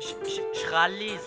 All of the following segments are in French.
Je réalise.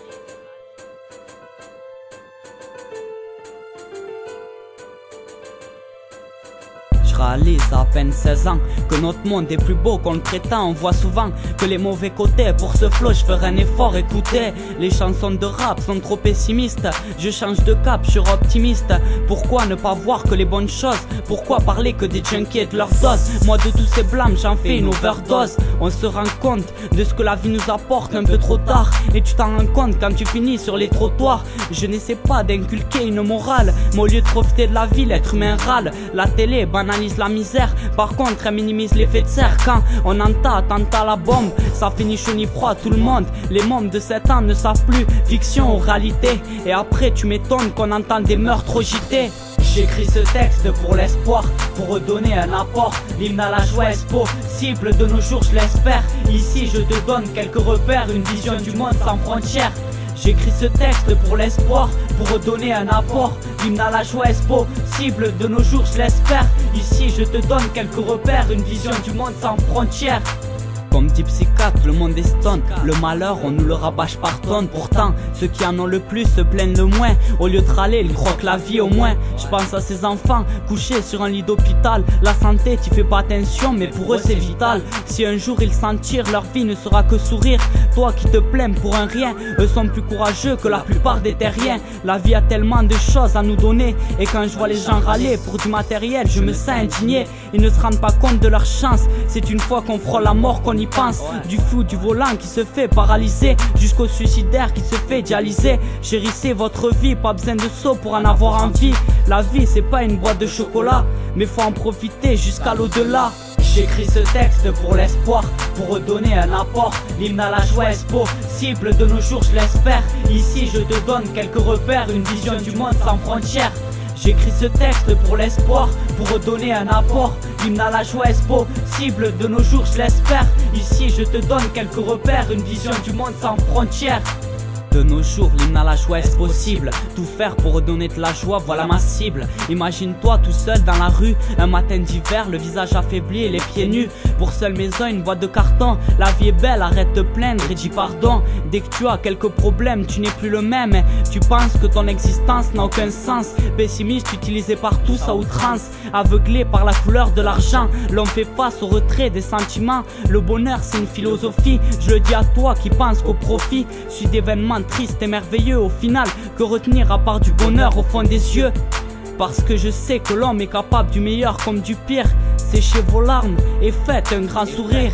Je réalise à peine 16 ans que notre monde est plus beau qu'on le prétend. On voit souvent que les mauvais côtés. Pour ce flow je ferai un effort, écoutez. Les chansons de rap sont trop pessimistes. Je change de cap, je suis optimiste. Pourquoi ne pas voir que les bonnes choses? Pourquoi parler que des junkies et de leur dose? Moi de tous ces blâmes j'en fais une overdose. On se rend compte de ce que la vie nous apporte un peu trop tard. Et tu t'en rends compte quand tu finis sur les trottoirs. Je n'essaie pas d'inculquer une morale, mais au lieu de profiter de la vie, l'être humain râle. La télé banalise la misère, par contre elle minimise l'effet de serre. Quand on entend la bombe, ça finit chaud ni froid tout le monde. Les mômes de 7 ans ne savent plus fiction ou réalité. Et après tu m'étonnes qu'on entend des meurtres agités. J'écris ce texte pour l'espoir, pour redonner un apport. L'hymne à la joie est possible de nos jours, je l'espère. Ici je te donne quelques repères, une vision du monde sans frontières. J'écris ce texte pour l'espoir, pour redonner un apport. L'hymne à la joie est possible de nos jours, je l'espère. Ici je te donne quelques repères, une vision du monde sans frontières. Comme dit psychiatre, le monde est stone. Le malheur, on nous le rabâche par tonnes. Pourtant, ceux qui en ont le plus se plaignent le moins. Au lieu de râler, ils croient que la vie au moins. Je pense à ces enfants couchés sur un lit d'hôpital. La santé, tu fais pas attention, mais pour eux c'est vital. Si un jour ils s'en tirent, leur vie ne sera que sourire. Toi qui te plains pour un rien, eux sont plus courageux que la plupart des terriens. La vie a tellement de choses à nous donner. Et quand je vois les gens râler pour du matériel, je me sens indigné. Ils ne se rendent pas compte de leur chance. C'est une fois qu'on frôle la mort qu'on y pense. Du fou du volant qui se fait paralyser, jusqu'au suicidaire qui se fait dialyser. Chérissez votre vie, pas besoin de saut pour en avoir envie. La vie c'est pas une boîte de chocolat, mais faut en profiter jusqu'à l'au-delà. J'écris ce texte pour l'espoir, pour redonner un apport. L'hymne à la joie est possible de nos jours, je l'espère. Ici je te donne quelques repères, une vision du monde sans frontières. J'écris ce texte pour l'espoir, pour redonner un apport. L'hymne à la joie est possible de nos jours, je l'espère. Ici je te donne quelques repères, une vision du monde sans frontières. De nos jours, l'hymne à la joie est possible. Tout faire pour redonner de la joie, voilà ma cible. Imagine-toi tout seul dans la rue, un matin d'hiver, le visage affaibli et les pieds nus. Pour seule maison, une boîte de carton. La vie est belle, arrête de plaindre et dis pardon. Dès que tu as quelques problèmes, tu n'es plus le même. Tu penses que ton existence n'a aucun sens. Pessimiste, utilisé partout à outrance. Aveuglé par la couleur de l'argent, l'homme fait face au retrait des sentiments. Le bonheur c'est une philosophie, je le dis à toi qui pense qu'au profit suis d'événements triste et merveilleux. Au final, que retenir à part du bonheur au fond des yeux? Parce que je sais que l'homme est capable du meilleur comme du pire. Séchez vos larmes et faites un grand sourire.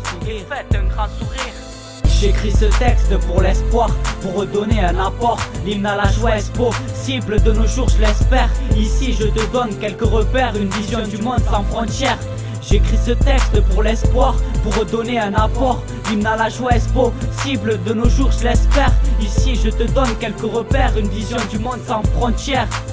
J'écris ce texte pour l'espoir, pour redonner un apport. L'hymne à la joie est possible de nos jours, je l'espère. Ici je te donne quelques repères, une vision du monde sans frontières. J'écris ce texte pour l'espoir, pour redonner un apport. L'hymne à la joie est possible de nos jours, je l'espère. Ici je te donne quelques repères, une vision du monde sans frontières.